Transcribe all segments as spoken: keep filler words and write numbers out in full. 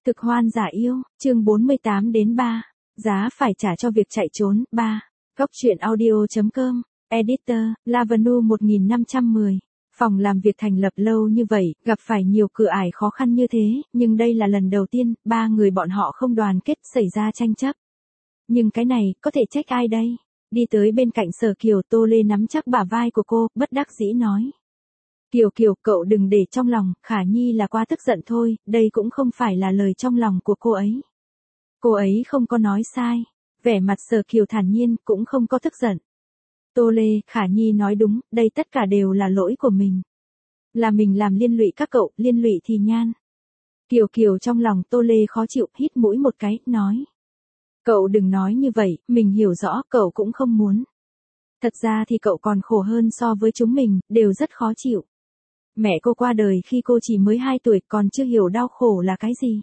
Thực hoan giả yêu, chương bốn mươi tám đến ba. Giá phải trả cho việc chạy trốn, ba. Góc truyện audio.com, Editor, Lavanu một nghìn năm trăm mười. Phòng làm việc thành lập lâu như vậy, gặp phải nhiều cửa ải khó khăn như thế, nhưng đây là lần đầu tiên, ba người bọn họ không đoàn kết xảy ra tranh chấp. Nhưng cái này, có thể trách ai đây? Đi tới bên cạnh Sở Kiều, Tô Lê nắm chắc bả vai của cô, bất đắc dĩ nói. Kiều Kiều, cậu đừng để trong lòng, Khả Nhi là quá tức giận thôi, đây cũng không phải là lời trong lòng của cô ấy. Cô ấy không có nói sai. Vẻ mặt Sở Kiều thản nhiên, cũng không có tức giận. Tô Lê, Khả Nhi nói đúng, đây tất cả đều là lỗi của mình. Là mình làm liên lụy các cậu, liên lụy thì nhan. Kiều Kiều trong lòng Tô Lê khó chịu, hít mũi một cái, nói. Cậu đừng nói như vậy, mình hiểu rõ, cậu cũng không muốn. Thật ra thì cậu còn khổ hơn so với chúng mình, đều rất khó chịu. Mẹ cô qua đời khi cô chỉ mới hai tuổi, còn chưa hiểu đau khổ là cái gì.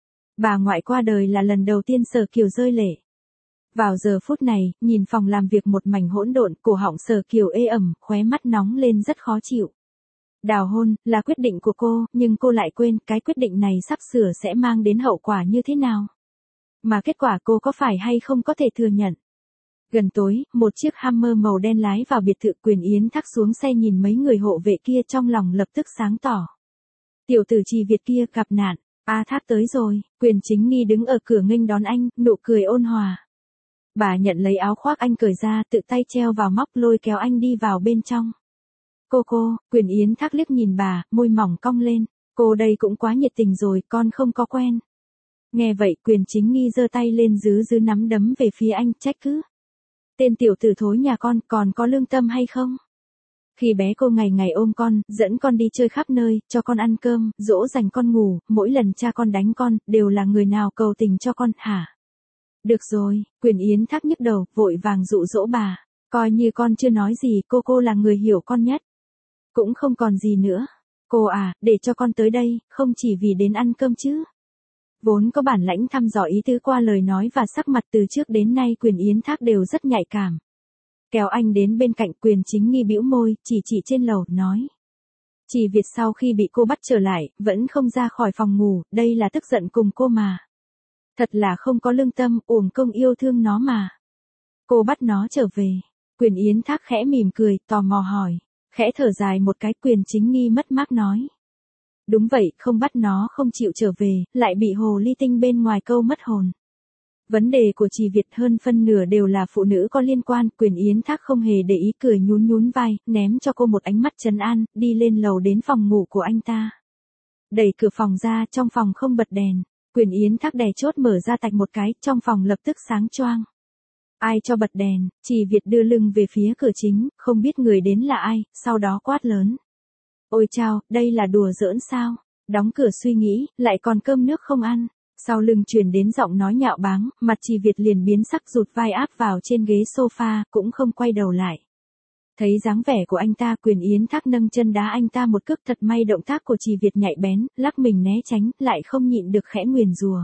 Bà ngoại qua đời là lần đầu tiên Sở Kiều rơi lệ. Vào giờ phút này, nhìn phòng làm việc một mảnh hỗn độn, cổ họng Sở Kiều ê ẩm, khóe mắt nóng lên rất khó chịu. Đào hôn, là quyết định của cô, nhưng cô lại quên, cái quyết định này sắp sửa sẽ mang đến hậu quả như thế nào. Mà kết quả cô có phải hay không có thể thừa nhận. Gần tối, một chiếc Hammer màu đen lái vào biệt thự. Quyền Yến Thác xuống xe nhìn mấy người hộ vệ kia, trong lòng lập tức sáng tỏ. Tiểu tử Trì Việt kia gặp nạn, A Thác tới rồi. Quyền Chính Nghi đứng ở cửa nghênh đón anh, nụ cười ôn hòa. Bà nhận lấy áo khoác anh cởi ra, tự tay treo vào móc, lôi kéo anh đi vào bên trong. Cô cô, Quyền Yến Thác liếc nhìn bà, môi mỏng cong lên. Cô đây cũng quá nhiệt tình rồi, con không có quen. Nghe vậy, Quyền Chính Nghi giơ tay lên dứ dứ nắm đấm về phía anh, trách cứ. Tên tiểu tử thối nhà con, còn có lương tâm hay không? Khi bé cô ngày ngày ôm con, dẫn con đi chơi khắp nơi, cho con ăn cơm, dỗ dành con ngủ, mỗi lần cha con đánh con, đều là người nào cầu tình cho con, hả? Được rồi, Quyền Yến Thác nhức đầu, vội vàng dụ dỗ bà. Coi như con chưa nói gì, cô cô là người hiểu con nhất. Cũng không còn gì nữa. Cô à, để cho con tới đây, không chỉ vì đến ăn cơm chứ. Vốn có bản lãnh thăm dò ý tứ qua lời nói và sắc mặt, từ trước đến nay Quyền Yến Thác đều rất nhạy cảm. Kéo anh đến bên cạnh, Quyền Chính Nghi bĩu môi, chỉ chỉ trên lầu, nói. Trì Việt sau khi bị cô bắt trở lại, vẫn không ra khỏi phòng ngủ, đây là tức giận cùng cô mà. Thật là không có lương tâm, uổng công yêu thương nó mà. Cô bắt nó trở về. Quyền Yến Thác khẽ mỉm cười, tò mò hỏi. Khẽ thở dài một cái, Quyền Chính Nghi mất mát nói. Đúng vậy, không bắt nó không chịu trở về, lại bị hồ ly tinh bên ngoài câu mất hồn. Vấn đề của Trì Việt hơn phân nửa đều là phụ nữ có liên quan. Quyền Yến Thác không hề để ý, cười nhún nhún vai, ném cho cô một ánh mắt trấn an, đi lên lầu đến phòng ngủ của anh ta. Đẩy cửa phòng ra, trong phòng không bật đèn. Quyền Yến Thác đè chốt mở ra tạch một cái, trong phòng lập tức sáng choang. Ai cho bật đèn? Trì Việt đưa lưng về phía cửa chính, không biết người đến là ai, sau đó quát lớn. Ôi chao, đây là đùa giỡn sao? Đóng cửa suy nghĩ, lại còn cơm nước không ăn. Sau lưng truyền đến giọng nói nhạo báng, mặt Trì Việt liền biến sắc, rụt vai áp vào trên ghế sofa, cũng không quay đầu lại. Thấy dáng vẻ của anh ta, Quyền Yến Thác nâng chân đá anh ta một cước, thật may động tác của Trì Việt nhạy bén, lắc mình né tránh, lại không nhịn được khẽ nguyền rủa.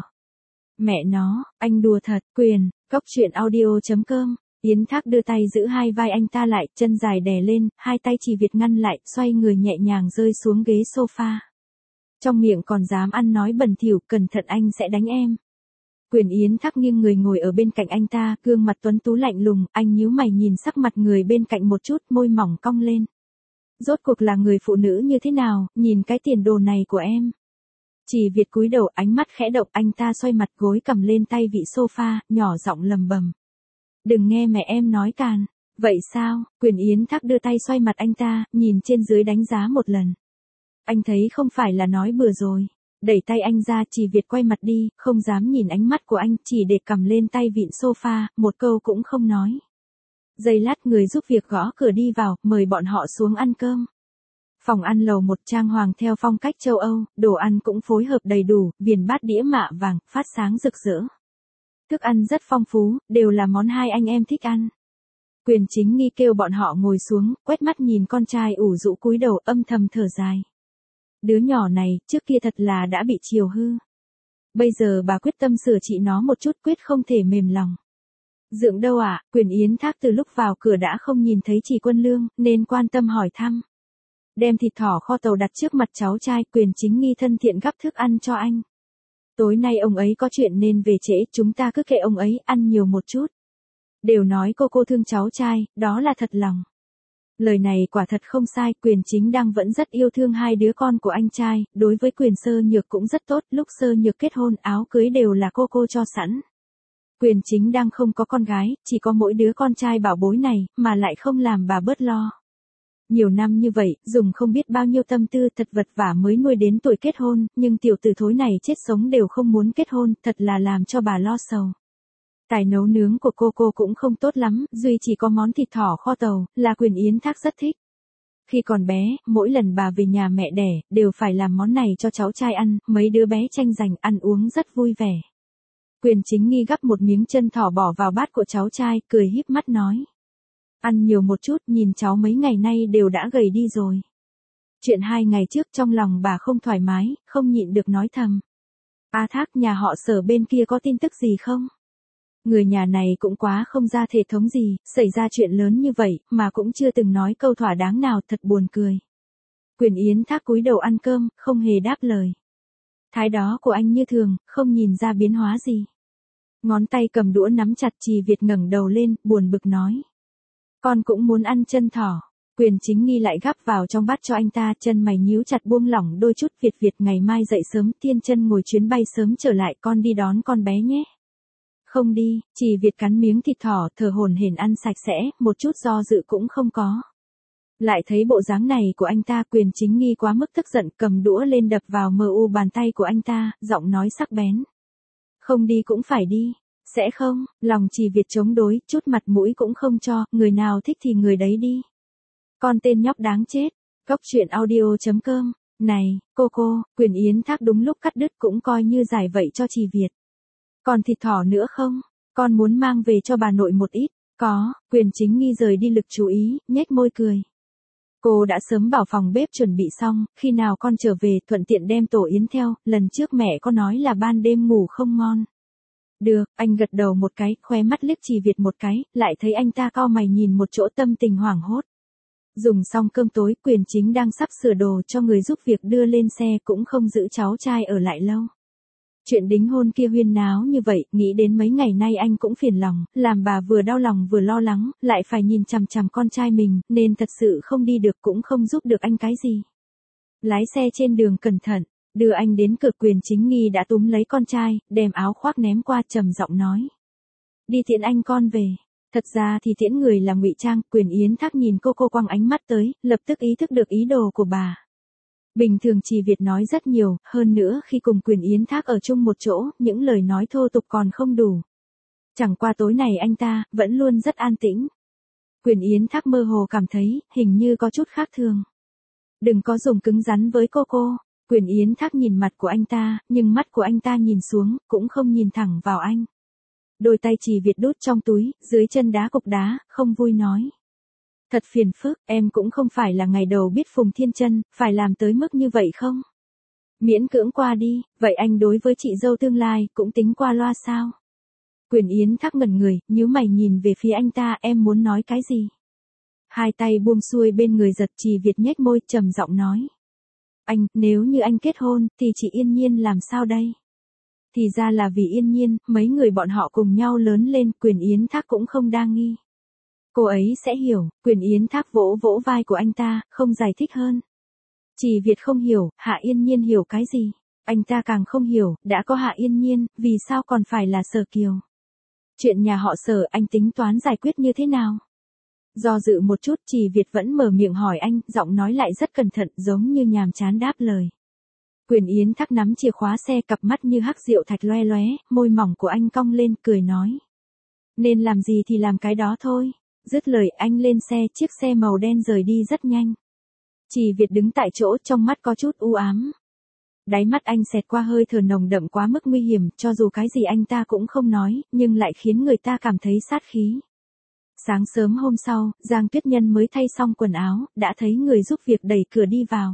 Mẹ nó, anh đùa thật. Quyền, góc truyện audio.com. Yến Thác đưa tay giữ hai vai anh ta lại, chân dài đè lên, hai tay Trì Việt ngăn lại, xoay người nhẹ nhàng rơi xuống ghế sofa. Trong miệng còn dám ăn nói bẩn thỉu, cẩn thận anh sẽ đánh em. Quyền Yến Thác nghiêng người ngồi ở bên cạnh anh ta, gương mặt tuấn tú lạnh lùng, anh nhíu mày nhìn sắc mặt người bên cạnh một chút, môi mỏng cong lên. Rốt cuộc là người phụ nữ như thế nào, nhìn cái tiền đồ này của em. Trì Việt cúi đầu, ánh mắt khẽ động, anh ta xoay mặt, gối cầm lên tay vị sofa, nhỏ giọng lầm bầm. Đừng nghe mẹ em nói càn. Vậy sao? Quyền Yến Thác đưa tay xoay mặt anh ta, nhìn trên dưới đánh giá một lần. Anh thấy không phải là nói bừa rồi. Đẩy tay anh ra, Trì Việt quay mặt đi, không dám nhìn ánh mắt của anh, chỉ để cầm lên tay vịn sofa, một câu cũng không nói. Giây lát người giúp việc gõ cửa đi vào, mời bọn họ xuống ăn cơm. Phòng ăn lầu một trang hoàng theo phong cách châu Âu, đồ ăn cũng phối hợp đầy đủ, viền bát đĩa mạ vàng, phát sáng rực rỡ. Thức ăn rất phong phú, đều là món hai anh em thích ăn. Quyền Chính Nghi kêu bọn họ ngồi xuống, quét mắt nhìn con trai ủ rũ cúi đầu, âm thầm thở dài. Đứa nhỏ này, trước kia thật là đã bị chiều hư. Bây giờ bà quyết tâm sửa trị nó một chút, quyết không thể mềm lòng. Dượng đâu ạ? À? Quyền Yến Thác từ lúc vào cửa đã không nhìn thấy Trì Quân Lương, nên quan tâm hỏi thăm. Đem thịt thỏ kho tàu đặt trước mặt cháu trai, Quyền Chính Nghi thân thiện gắp thức ăn cho anh. Tối nay ông ấy có chuyện nên về trễ, chúng ta cứ kệ ông ấy, ăn nhiều một chút. Đều nói cô cô thương cháu trai, đó là thật lòng. Lời này quả thật không sai, Quyền Chính Đăng vẫn rất yêu thương hai đứa con của anh trai, đối với Quyền Sơ Nhược cũng rất tốt, lúc Sơ Nhược kết hôn áo cưới đều là cô cô cho sẵn. Quyền Chính Đăng không có con gái, chỉ có mỗi đứa con trai bảo bối này, mà lại không làm bà bớt lo. Nhiều năm như vậy, dùng không biết bao nhiêu tâm tư thật vật vả mới nuôi đến tuổi kết hôn, nhưng tiểu tử thối này chết sống đều không muốn kết hôn, thật là làm cho bà lo sầu. Tài nấu nướng của cô cô cũng không tốt lắm, duy chỉ có món thịt thỏ kho tàu, là Quyền Yến Thác rất thích. Khi còn bé, mỗi lần bà về nhà mẹ đẻ, đều phải làm món này cho cháu trai ăn, mấy đứa bé tranh giành ăn uống rất vui vẻ. Quyền Chính Nghi gắp một miếng chân thỏ bỏ vào bát của cháu trai, cười híp mắt nói. Ăn nhiều một chút, nhìn cháu mấy ngày nay đều đã gầy đi rồi. Chuyện hai ngày trước trong lòng bà không thoải mái, không nhịn được nói thầm. A Thác, nhà họ Sở bên kia có tin tức gì không? Người nhà này cũng quá không ra thể thống gì, xảy ra chuyện lớn như vậy, mà cũng chưa từng nói câu thỏa đáng nào, thật buồn cười. Quyền Yến Thác cúi đầu ăn cơm, không hề đáp lời. Thái đó của anh như thường, không nhìn ra biến hóa gì. Ngón tay cầm đũa nắm chặt, Trì Việt ngẩng đầu lên, buồn bực nói. Con cũng muốn ăn chân thỏ. Quyền Chính Nghi lại gắp vào trong bát cho anh ta, chân mày nhíu chặt buông lỏng đôi chút. Việt Việt, ngày mai dậy sớm, Thiên Chân ngồi chuyến bay sớm trở lại, con đi đón con bé nhé. Không đi, Trì Việt cắn miếng thịt thỏ, thở hổn hển ăn sạch sẽ, một chút do dự cũng không có. Lại thấy bộ dáng này của anh ta, Quyền Chính Nghi quá mức tức giận, cầm đũa lên đập vào mờ u bàn tay của anh ta, giọng nói sắc bén. Không đi cũng phải đi. Sẽ không, lòng Trì Việt chống đối, chút mặt mũi cũng không cho, người nào thích thì người đấy đi. Con tên nhóc đáng chết. Góc truyện audio chấm com. Này, cô cô, Quyền Yến Thác đúng lúc cắt đứt cũng coi như giải vậy cho Trì Việt. Còn thịt thỏ nữa không? Con muốn mang về cho bà nội một ít. Có, Quyền Chính Nghi rời đi lực chú ý, nhếch môi cười. Cô đã sớm bảo phòng bếp chuẩn bị xong, khi nào con trở về thuận tiện đem tổ yến theo, lần trước mẹ có nói là ban đêm ngủ không ngon. Được, anh gật đầu một cái, khóe mắt liếc Trì Việt một cái, lại thấy anh ta cau mày nhìn một chỗ, tâm tình hoảng hốt. Dùng xong cơm tối, Quyền Chính đang sắp sửa đồ cho người giúp việc đưa lên xe, cũng không giữ cháu trai ở lại lâu. Chuyện đính hôn kia huyên náo như vậy, nghĩ đến mấy ngày nay anh cũng phiền lòng, làm bà vừa đau lòng vừa lo lắng, lại phải nhìn chằm chằm con trai mình, nên thật sự không đi được cũng không giúp được anh cái gì. Lái xe trên đường cẩn thận, đưa anh đến cửa. Quyền Chính Nghi đã túm lấy con trai, đem áo khoác ném qua, trầm giọng nói. Đi tiễn anh con về. Thật ra thì tiễn người là ngụy trang. Quyền Yến Thác nhìn cô cô quăng ánh mắt tới, lập tức ý thức được ý đồ của bà. Bình thường Trì Việt nói rất nhiều, hơn nữa khi cùng Quyền Yến Thác ở chung một chỗ, những lời nói thô tục còn không đủ. Chẳng qua tối này anh ta, vẫn luôn rất an tĩnh. Quyền Yến Thác mơ hồ cảm thấy, hình như có chút khác thường. Đừng có dùng cứng rắn với cô cô. Quyền Yến Thác nhìn mặt của anh ta, nhưng mắt của anh ta nhìn xuống, cũng không nhìn thẳng vào anh. Đôi tay Trì Việt đút trong túi, dưới chân đá cục đá, không vui nói. Thật phiền phức, em cũng không phải là ngày đầu biết Phùng Thiên Chân, phải làm tới mức như vậy không? Miễn cưỡng qua đi, vậy anh đối với chị dâu tương lai, cũng tính qua loa sao? Quyền Yến Thác ngẩn người, nhíu mày nhìn về phía anh ta, em muốn nói cái gì? Hai tay buông xuôi bên người giật. Trì Việt nhếch môi, trầm giọng nói. Anh, nếu như anh kết hôn, thì chị Yên Nhiên làm sao đây? Thì ra là vì Yên Nhiên, mấy người bọn họ cùng nhau lớn lên, Quyền Yến Thác cũng không đa nghi. Cô ấy sẽ hiểu. Quyền Yến Thác vỗ vỗ vai của anh ta, không giải thích hơn. Trì Việt không hiểu, Hạ Yên Nhiên hiểu cái gì? Anh ta càng không hiểu, đã có Hạ Yên Nhiên, vì sao còn phải là Sở Kiều? Chuyện nhà họ Sở anh tính toán giải quyết như thế nào? Do dự một chút, Trì Việt vẫn mở miệng hỏi anh, giọng nói lại rất cẩn thận, giống như nhàm chán đáp lời. Quyền Yến Thác nắm chìa khóa xe, cặp mắt như hắc rượu thạch loe loé, môi mỏng của anh cong lên, cười nói. Nên làm gì thì làm cái đó thôi. Dứt lời anh lên xe, chiếc xe màu đen rời đi rất nhanh. Trì Việt đứng tại chỗ, trong mắt có chút u ám. Đáy mắt anh xẹt qua hơi thở nồng đậm quá mức nguy hiểm, cho dù cái gì anh ta cũng không nói, nhưng lại khiến người ta cảm thấy sát khí. Sáng sớm hôm sau, Giang Tuyết Nhân mới thay xong quần áo, đã thấy người giúp việc đẩy cửa đi vào.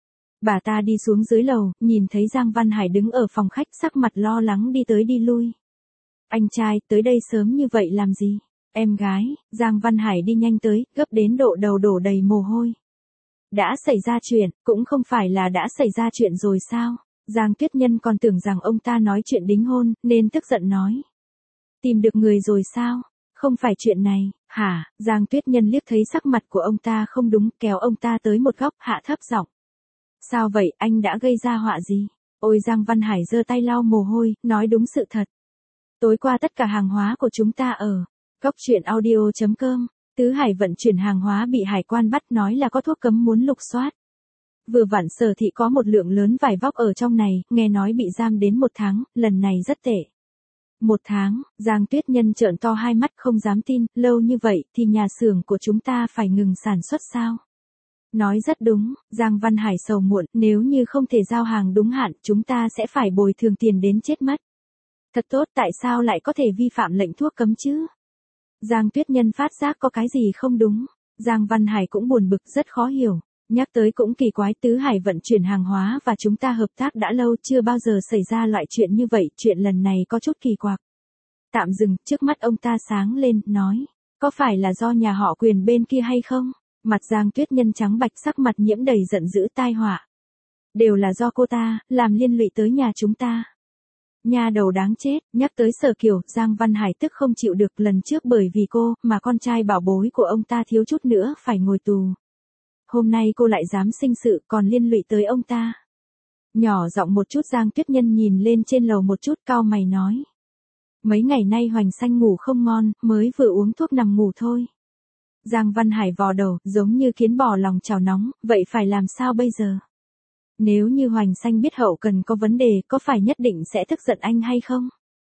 Bà ta đi xuống dưới lầu, nhìn thấy Giang Văn Hải đứng ở phòng khách, sắc mặt lo lắng đi tới đi lui. Anh trai, tới đây sớm như vậy làm gì? Em gái, Giang Văn Hải đi nhanh tới, gấp đến độ đầu đổ đầy mồ hôi. Đã xảy ra chuyện, cũng không phải là đã xảy ra chuyện rồi sao? Giang Tuyết Nhân còn tưởng rằng ông ta nói chuyện đính hôn, nên tức giận nói. Tìm được người rồi sao? Không phải chuyện này, hả? Giang Tuyết Nhân liếc thấy sắc mặt của ông ta không đúng, kéo ông ta tới một góc, hạ thấp giọng. Sao vậy, anh đã gây ra họa gì? Ôi Giang Văn Hải giơ tay lau mồ hôi, nói đúng sự thật. Tối qua tất cả hàng hóa của chúng ta ở góc truyện audio chấm com, Tứ Hải vận chuyển hàng hóa bị hải quan bắt, nói là có thuốc cấm muốn lục soát. Vừa vặn Sở Thị có một lượng lớn vải vóc ở trong này, nghe nói bị giam đến một tháng, lần này rất tệ. Một tháng, Giang Tuyết Nhân trợn to hai mắt không dám tin, lâu như vậy thì nhà xưởng của chúng ta phải ngừng sản xuất sao? Nói rất đúng, Giang Văn Hải sầu muộn, nếu như không thể giao hàng đúng hạn, chúng ta sẽ phải bồi thường tiền đến chết mất. Thật tốt, tại sao lại có thể vi phạm lệnh thuốc cấm chứ? Giang Tuyết Nhân phát giác có cái gì không đúng. Giang Văn Hải cũng buồn bực, rất khó hiểu. Nhắc tới cũng kỳ quái, Tứ Hải vận chuyển hàng hóa và chúng ta hợp tác đã lâu, chưa bao giờ xảy ra loại chuyện như vậy, chuyện lần này có chút kỳ quặc. Tạm dừng, trước mắt ông ta sáng lên, nói, có phải là do nhà họ Quyền bên kia hay không? Mặt Giang Tuyết Nhân trắng bạch, sắc mặt nhiễm đầy giận dữ, tai họa. Đều là do cô ta, làm liên lụy tới nhà chúng ta. Nhà đầu đáng chết, nhắc tới Sở Kiều, Giang Văn Hải tức không chịu được, lần trước bởi vì cô, mà con trai bảo bối của ông ta thiếu chút nữa phải ngồi tù. Hôm nay cô lại dám sinh sự, còn liên lụy tới ông ta. Nhỏ giọng một chút, Giang Tuyết Nhân nhìn lên trên lầu một chút, cau mày nói. Mấy ngày nay Hoành Xanh ngủ không ngon, mới vừa uống thuốc nằm ngủ thôi. Giang Văn Hải vò đầu, giống như kiến bò lòng chảo nóng, vậy phải làm sao bây giờ? Nếu như Hoành Xanh biết hậu cần có vấn đề, có phải nhất định sẽ tức giận anh hay không?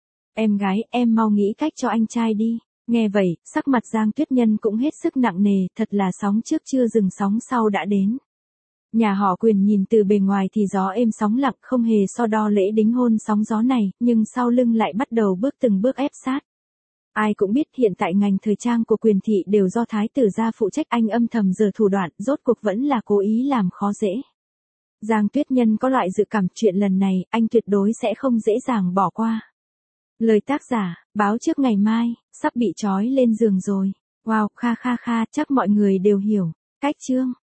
Em gái, em mau nghĩ cách cho anh trai đi. Nghe vậy, sắc mặt Giang Tuyết Nhân cũng hết sức nặng nề, thật là sóng trước chưa dừng sóng sau đã đến. Nhà họ Quyền nhìn từ bề ngoài thì gió êm sóng lặng, không hề so đo lễ đính hôn sóng gió này, nhưng sau lưng lại bắt đầu bước từng bước ép sát. Ai cũng biết hiện tại ngành thời trang của Quyền thị đều do thái tử gia phụ trách, anh âm thầm giở thủ đoạn, rốt cuộc vẫn là cố ý làm khó dễ. Giang Tuyết Nhân có loại dự cảm chuyện lần này, anh tuyệt đối sẽ không dễ dàng bỏ qua. Lời tác giả, báo trước ngày mai, sắp bị trói lên giường rồi. Wow, kha kha kha, chắc mọi người đều hiểu. Cách chương.